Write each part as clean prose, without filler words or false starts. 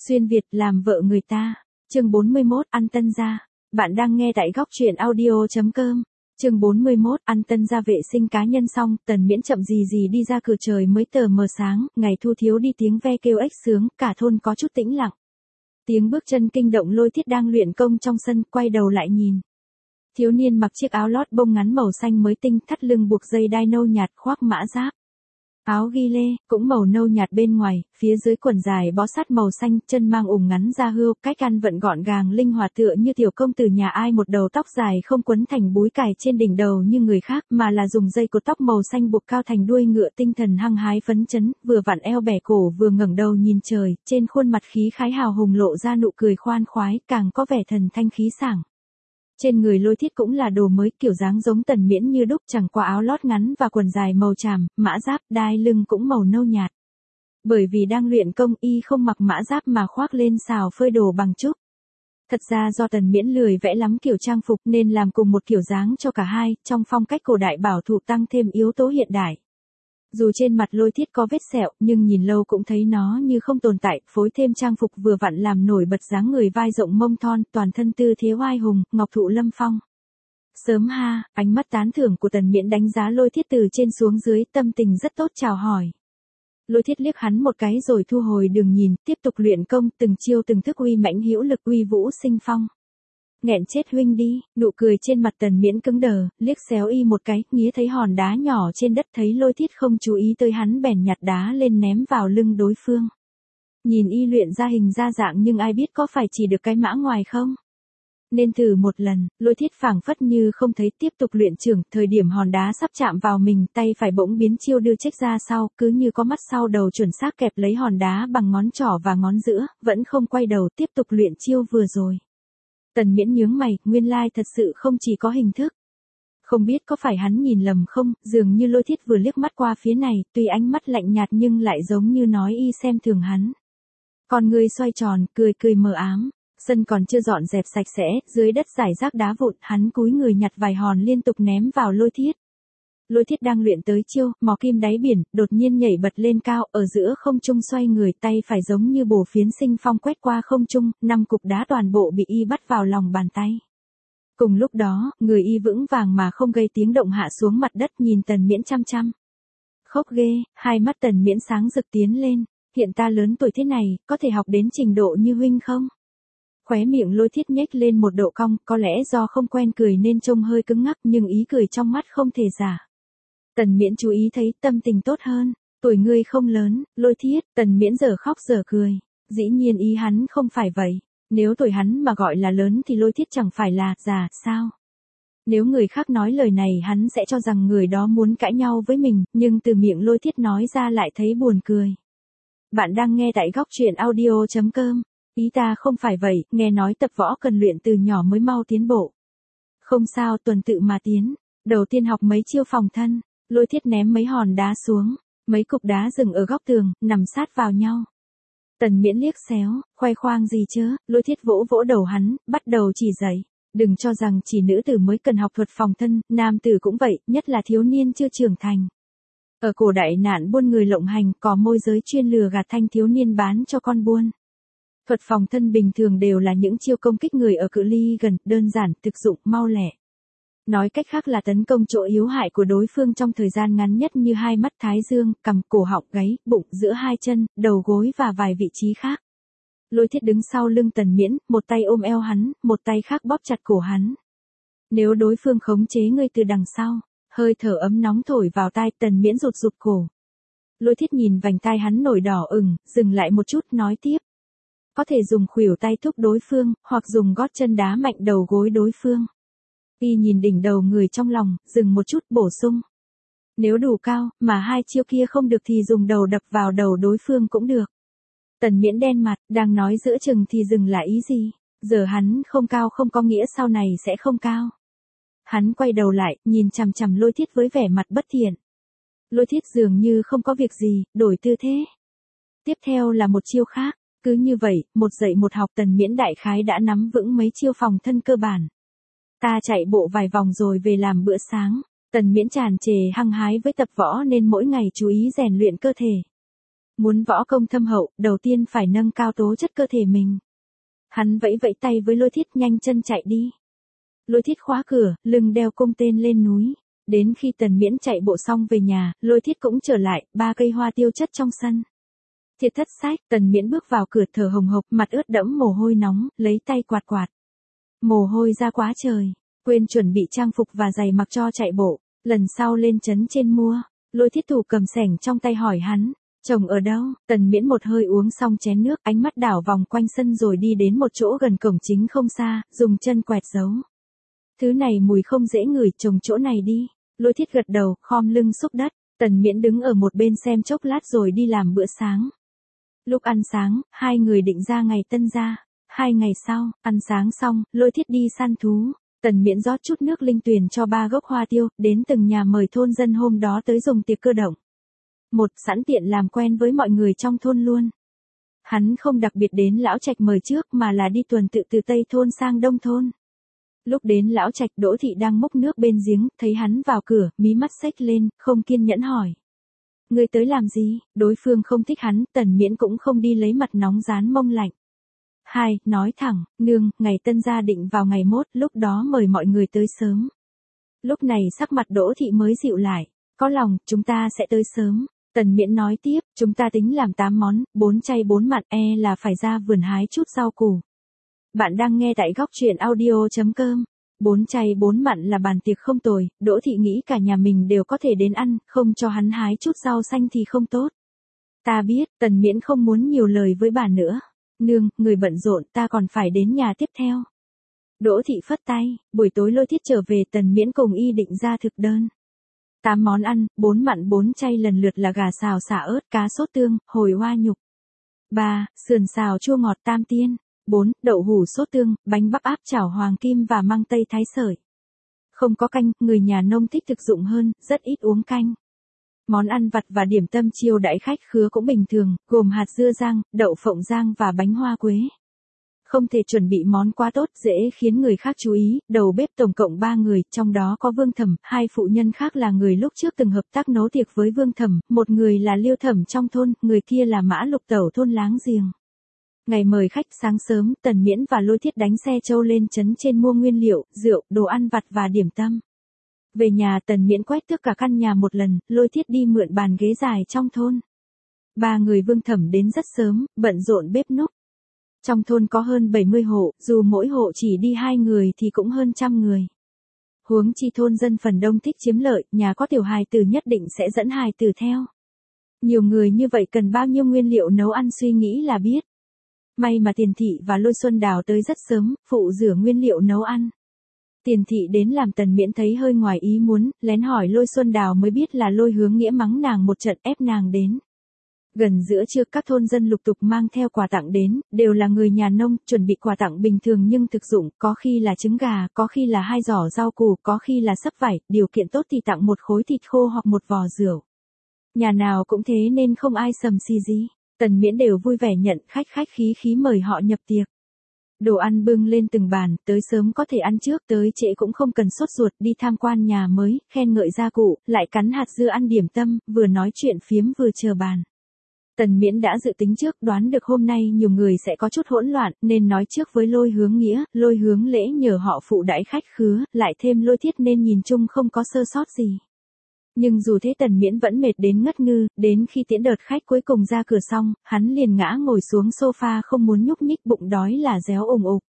Xuyên Việt làm vợ người ta. Chương 41 ăn tân gia. Bạn đang nghe tại góc truyện audio.com. Chương 41 ăn tân gia. Vệ sinh cá nhân xong, Tần Miễn chậm gì gì đi ra cửa. Trời mới tờ mờ sáng, ngày thu thiếu đi tiếng ve kêu ếch sướng, cả thôn có chút tĩnh lặng. Tiếng bước chân kinh động Lôi Thiết đang luyện công trong sân, quay đầu lại nhìn. Thiếu niên mặc chiếc áo lót bông ngắn màu xanh mới tinh, thắt lưng buộc dây đai nâu nhạt, khoác mã giáp. Áo ghi lê, cũng màu nâu nhạt bên ngoài, phía dưới quần dài bó sát màu xanh, chân mang ủng ngắn da hươu, cách ăn vận gọn gàng linh hoạt tựa như tiểu công tử nhà ai. Một đầu tóc dài không quấn thành búi cài trên đỉnh đầu như người khác, mà là dùng dây cột tóc màu xanh buộc cao thành đuôi ngựa, tinh thần hăng hái phấn chấn, vừa vặn eo bẻ cổ vừa ngẩng đầu nhìn trời, trên khuôn mặt khí khái hào hùng lộ ra nụ cười khoan khoái, càng có vẻ thần thanh khí sảng. Trên người Lôi Thiết cũng là đồ mới, kiểu dáng giống Tần Miễn như đúc, chẳng qua áo lót ngắn và quần dài màu tràm, mã giáp, đai lưng cũng màu nâu nhạt. Bởi vì đang luyện công, y không mặc mã giáp mà khoác lên xào phơi đồ bằng trúc. Thật ra do Tần Miễn lười vẽ lắm kiểu trang phục nên làm cùng một kiểu dáng cho cả hai, trong phong cách cổ đại bảo thủ tăng thêm yếu tố hiện đại. Dù trên mặt Lôi Thiết có vết sẹo, nhưng nhìn lâu cũng thấy nó như không tồn tại, phối thêm trang phục vừa vặn làm nổi bật dáng người vai rộng mông thon, toàn thân tư thế oai hùng, ngọc thụ lâm phong. Sớm ha, ánh mắt tán thưởng của Tần Miễn đánh giá Lôi Thiết từ trên xuống dưới, tâm tình rất tốt chào hỏi. Lôi Thiết liếc hắn một cái rồi thu hồi đường nhìn, tiếp tục luyện công, từng chiêu từng thức uy mãnh hữu lực, uy vũ sinh phong. Nghẹn chết huynh đi, nụ cười trên mặt Tần Miễn cứng đờ, liếc xéo y một cái, nghía thấy hòn đá nhỏ trên đất, thấy Lôi Thiết không chú ý tới hắn bèn nhặt đá lên ném vào lưng đối phương. Nhìn y luyện ra hình ra dạng nhưng ai biết có phải chỉ được cái mã ngoài không? Nên thử một lần, Lôi Thiết phảng phất như không thấy, tiếp tục luyện trưởng, thời điểm hòn đá sắp chạm vào mình, tay phải bỗng biến chiêu đưa chếch ra sau, cứ như có mắt sau đầu chuẩn xác kẹp lấy hòn đá bằng ngón trỏ và ngón giữa, vẫn không quay đầu, tiếp tục luyện chiêu vừa rồi. Tần Miễn nhướng mày, nguyên lai thật sự không chỉ có hình thức. Không biết có phải hắn nhìn lầm không, dường như Lôi Thiết vừa liếc mắt qua phía này, tuy ánh mắt lạnh nhạt nhưng lại giống như nói y xem thường hắn. Con người xoay tròn, cười cười mờ ám, sân còn chưa dọn dẹp sạch sẽ, dưới đất rải rác đá vụn, hắn cúi người nhặt vài hòn liên tục ném vào Lôi Thiết. Lôi Thiết đang luyện tới chiêu, mò kim đáy biển, đột nhiên nhảy bật lên cao, ở giữa không trung xoay người, tay phải giống như bổ phiến sinh phong quét qua không trung, 5 cục đá toàn bộ bị y bắt vào lòng bàn tay. Cùng lúc đó, người y vững vàng mà không gây tiếng động hạ xuống mặt đất, nhìn Tần Miễn chăm chăm. Khốc ghê, hai mắt Tần Miễn sáng rực tiến lên, hiện ta lớn tuổi thế này, có thể học đến trình độ như huynh không? Khóe miệng Lôi Thiết nhếch lên một độ cong, có lẽ do không quen cười nên trông hơi cứng ngắc, nhưng ý cười trong mắt không thể giả. Tần Miễn chú ý thấy, tâm tình tốt hơn. Tuổi ngươi không lớn, Lôi Thiết. Tần Miễn giờ khóc giờ cười. Dĩ nhiên ý hắn không phải vậy. Nếu tuổi hắn mà gọi là lớn thì Lôi Thiết chẳng phải là già, sao? Nếu người khác nói lời này hắn sẽ cho rằng người đó muốn cãi nhau với mình, nhưng từ miệng Lôi Thiết nói ra lại thấy buồn cười. Bạn đang nghe tại góc truyện audio.com. Ý ta không phải vậy, nghe nói tập võ cần luyện từ nhỏ mới mau tiến bộ. Không sao, tuần tự mà tiến. Đầu tiên học mấy chiêu phòng thân. Lôi Thiết ném mấy hòn đá xuống, mấy cục đá dừng ở góc tường, nằm sát vào nhau. Tần Miễn liếc xéo, khoe khoang gì chứ? Lôi Thiết vỗ vỗ đầu hắn, bắt đầu chỉ dạy. Đừng cho rằng chỉ nữ tử mới cần học thuật phòng thân, nam tử cũng vậy, nhất là thiếu niên chưa trưởng thành. Ở cổ đại nạn buôn người lộng hành, có môi giới chuyên lừa gạt thanh thiếu niên bán cho con buôn. Thuật phòng thân bình thường đều là những chiêu công kích người ở cự ly gần, đơn giản, thực dụng, mau lẹ. Nói cách khác là tấn công chỗ yếu hại của đối phương trong thời gian ngắn nhất như hai mắt, thái dương, cằm, cổ họng, gáy, bụng, giữa hai chân, đầu gối và vài vị trí khác. Lôi Thiết đứng sau lưng Tần Miễn, một tay ôm eo hắn, một tay khác bóp chặt cổ hắn. Nếu đối phương khống chế ngươi từ đằng sau, hơi thở ấm nóng thổi vào tai, Tần Miễn rụt rụt cổ. Lôi Thiết nhìn vành tai hắn nổi đỏ ửng, dừng lại một chút, nói tiếp. Có thể dùng khuỷu tay thúc đối phương, hoặc dùng gót chân đá mạnh đầu gối đối phương. Y nhìn đỉnh đầu người trong lòng, dừng một chút, bổ sung. Nếu đủ cao, mà hai chiêu kia không được thì dùng đầu đập vào đầu đối phương cũng được. Tần Miễn đen mặt, đang nói giữa chừng thì dừng lại ý gì? Giờ hắn không cao không có nghĩa sau này sẽ không cao. Hắn quay đầu lại, nhìn chằm chằm Lôi Thiết với vẻ mặt bất thiện. Lôi Thiết dường như không có việc gì, đổi tư thế. Tiếp theo là một chiêu khác, cứ như vậy, một dạy một học, Tần Miễn đại khái đã nắm vững mấy chiêu phòng thân cơ bản. Ta chạy bộ vài vòng rồi về làm bữa sáng. Tần Miễn tràn trề hăng hái với tập võ nên mỗi ngày chú ý rèn luyện cơ thể. Muốn võ công thâm hậu, đầu tiên phải nâng cao tố chất cơ thể mình. Hắn vẫy vẫy tay với Lôi Thiết nhanh chân chạy đi. Lôi Thiết khóa cửa, lưng đeo cung tên lên núi. Đến khi Tần Miễn chạy bộ xong về nhà, Lôi Thiết cũng trở lại, 3 cây hoa tiêu chất trong sân. Thiệt thất sách, Tần Miễn bước vào cửa thở hồng hộc, mặt ướt đẫm mồ hôi nóng, lấy tay quạt quạt. Mồ hôi ra quá trời, quên chuẩn bị trang phục và giày mặc cho chạy bộ, lần sau lên trấn trên mua. Lôi Thiết thủ cầm xẻng trong tay hỏi hắn, chồng ở đâu? Tần Miễn một hơi uống xong chén nước, ánh mắt đảo vòng quanh sân rồi đi đến một chỗ gần cổng chính không xa, dùng chân quẹt dấu. Thứ này mùi không dễ ngửi, trồng chỗ này đi. Lôi Thiết gật đầu, khom lưng xúc đất. Tần Miễn đứng ở một bên xem chốc lát rồi đi làm bữa sáng. Lúc ăn sáng, hai người định ra ngày Tân gia. 2 ngày sau, ăn sáng xong, Lôi Thiết đi săn thú. Tần Miễn rót chút nước linh tuyền cho 3 gốc hoa tiêu, đến từng nhà mời thôn dân hôm đó tới dùng tiệc cơ động. Sẵn tiện làm quen với mọi người trong thôn luôn. Hắn không đặc biệt đến lão trạch mời trước mà là đi tuần tự từ Tây thôn sang Đông thôn. Lúc đến lão trạch, Đỗ thị đang múc nước bên giếng, thấy hắn vào cửa, mí mắt xếch lên, không kiên nhẫn hỏi. Người tới làm gì? Đối phương không thích hắn, Tần Miễn cũng không đi lấy mặt nóng rán mông lạnh. Nói thẳng, nương, ngày Tân gia định vào ngày mốt, lúc đó mời mọi người tới sớm. Lúc này sắc mặt Đỗ thị mới dịu lại, có lòng, chúng ta sẽ tới sớm. Tần Miễn nói tiếp, chúng ta tính làm 8 món, 4 chay 4 mặn, là phải ra vườn hái chút rau củ. Bạn đang nghe tại góc truyện audio.com. 4 chay 4 mặn là bàn tiệc không tồi, Đỗ thị nghĩ cả nhà mình đều có thể đến ăn, không cho hắn hái chút rau xanh thì không tốt. Ta biết, Tần Miễn không muốn nhiều lời với bà nữa. Nương, người bận rộn, ta còn phải đến nhà tiếp theo. Đỗ thị phất tay, buổi tối Lôi Thiết trở về, Tần Miễn cùng y định ra thực đơn. 8 món ăn, 4 mặn 4 chay lần lượt là gà xào xả ớt, cá sốt tương, hồi hoa nhục. 3. Sườn xào chua ngọt tam tiên. 4. Đậu hủ sốt tương, bánh bắp áp chảo hoàng kim và măng tây thái sợi. Không có canh, người nhà nông thích thực dụng hơn, rất ít uống canh. Món ăn vặt và điểm tâm chiêu đãi khách khứa cũng bình thường, gồm hạt dưa rang, đậu phộng rang và bánh hoa quế. Không thể chuẩn bị món quá tốt, dễ khiến người khác chú ý. Đầu bếp tổng cộng 3 người, trong đó có Vương Thẩm, 2 phụ nhân khác là người lúc trước từng hợp tác nấu tiệc với Vương Thẩm, một người là Liêu Thẩm trong thôn, người kia là Mã Lục Tẩu thôn láng giềng. Ngày mời khách, sáng sớm, Tần Miễn và Lôi Thiết đánh xe trâu lên trấn trên mua nguyên liệu, rượu, đồ ăn vặt và điểm tâm. Về nhà, Tần Miễn quét tước cả căn nhà một lần, Lôi Thiết đi mượn bàn ghế dài trong thôn. 3 người Vương Thẩm đến rất sớm, bận rộn bếp núc. Trong thôn có hơn 70 hộ, dù mỗi hộ chỉ đi 2 người thì cũng hơn 100 người. Huống chi thôn dân phần đông thích chiếm lợi, nhà có tiểu hài tử nhất định sẽ dẫn hài tử theo. Nhiều người như vậy cần bao nhiêu nguyên liệu nấu ăn suy nghĩ là biết. May mà Tiền Thị và Lôi Xuân Đào tới rất sớm, phụ rửa nguyên liệu nấu ăn. Tiền Thị đến làm Tần Miễn thấy hơi ngoài ý muốn, lén hỏi Lôi Xuân Đào mới biết là Lôi Hướng Nghĩa mắng nàng một trận ép nàng đến. Gần giữa trưa các thôn dân lục tục mang theo quà tặng đến, đều là người nhà nông, chuẩn bị quà tặng bình thường nhưng thực dụng, có khi là trứng gà, có khi là 2 giỏ rau củ, có khi là xấp vải, điều kiện tốt thì tặng một khối thịt khô hoặc một vò rượu. Nhà nào cũng thế nên không ai sầm xì gì. Tần Miễn đều vui vẻ nhận, khách khí mời họ nhập tiệc. Đồ ăn bưng lên từng bàn, tới sớm có thể ăn trước, tới trễ cũng không cần sốt ruột, đi tham quan nhà mới, khen ngợi gia cụ, lại cắn hạt dưa ăn điểm tâm, vừa nói chuyện phiếm vừa chờ bàn. Tần Miễn đã dự tính trước, đoán được hôm nay nhiều người sẽ có chút hỗn loạn, nên nói trước với Lôi Hướng Nghĩa, Lôi Hướng Lễ nhờ họ phụ đãi khách khứa, lại thêm Lôi Thiết nên nhìn chung không có sơ sót gì. Nhưng dù thế Tần Miễn vẫn mệt đến ngất ngư, đến khi tiễn đợt khách cuối cùng ra cửa xong, hắn liền ngã ngồi xuống sofa không muốn nhúc nhích, bụng đói là réo ùng ục.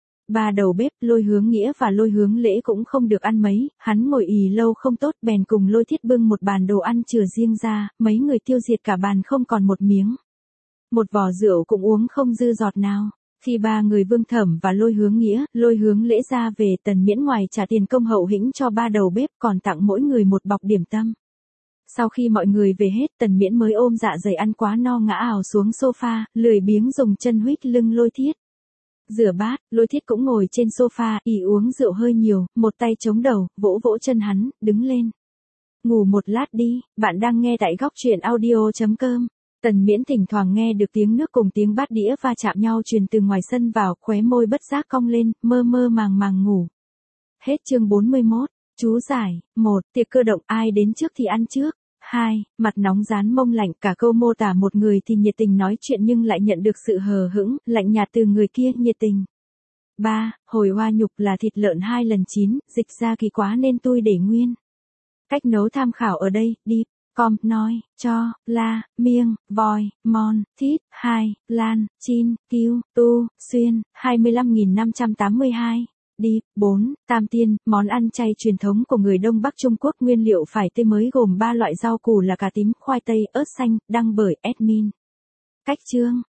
3 đầu bếp, Lôi Hướng Nghĩa và Lôi Hướng Lễ cũng không được ăn mấy, hắn ngồi ì lâu không tốt, bèn cùng Lôi Thiết bưng một bàn đồ ăn chừa riêng ra, mấy người tiêu diệt cả bàn không còn một miếng. Một vò rượu cũng uống không dư giọt nào. Khi 3 người Vương Thẩm và Lôi Hướng Nghĩa, Lôi Hướng Lễ ra về, Tần Miễn ngoài trả tiền công hậu hĩnh cho 3 đầu bếp còn tặng mỗi người một bọc điểm tâm. Sau khi mọi người về hết, Tần Miễn mới ôm dạ dày ăn quá no ngã ào xuống sofa, lười biếng dùng chân huých lưng Lôi Thiết. Rửa bát, Lôi Thiết cũng ngồi trên sofa, ỉ uống rượu hơi nhiều, một tay chống đầu, vỗ vỗ chân hắn, đứng lên. Ngủ một lát đi, bạn đang nghe tại góc truyện audio.com. Tần Miễn thỉnh thoảng nghe được tiếng nước cùng tiếng bát đĩa va chạm nhau truyền từ ngoài sân vào, khóe môi bất giác cong lên, mơ mơ màng ngủ. Hết chương 41. Chú giải. 1. Tiệc cơ động, ai đến trước thì ăn trước. 2. Mặt nóng rán mông lạnh, cả câu mô tả một người thì nhiệt tình nói chuyện nhưng lại nhận được sự hờ hững, lạnh nhạt từ người kia nhiệt tình. 3. Hồi hoa nhục là thịt lợn 2 lần chín, dịch ra kỳ quá nên tôi để nguyên. Cách nấu tham khảo ở đây, đi. Com, nói, cho, la, miêng, voi, mon, thít, 2, lan, chin, kiêu, tu, xuyên, 25.582. Đi. 4. Tam tiên, món ăn chay truyền thống của người Đông Bắc Trung Quốc, nguyên liệu phải tươi mới gồm 3 loại rau củ là cà tím, khoai tây, ớt xanh, đăng bởi admin. Cách chương.